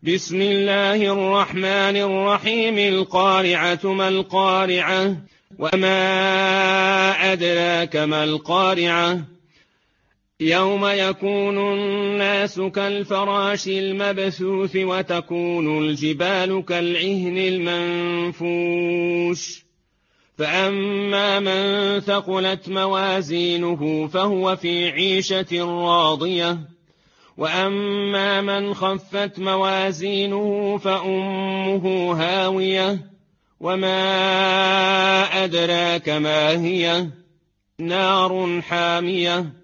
بسم الله الرحمن الرحيم. القارعة ما القارعة وما أدراك ما القارعة يوم يكون الناس كالفراش المبثوث وتكون الجبال كالعهن المنفوش فأما من ثقلت موازينه فهو في عيشة راضية وأما من خفت موازينه فأمه هاوية وما أدراك ما هي نار حامية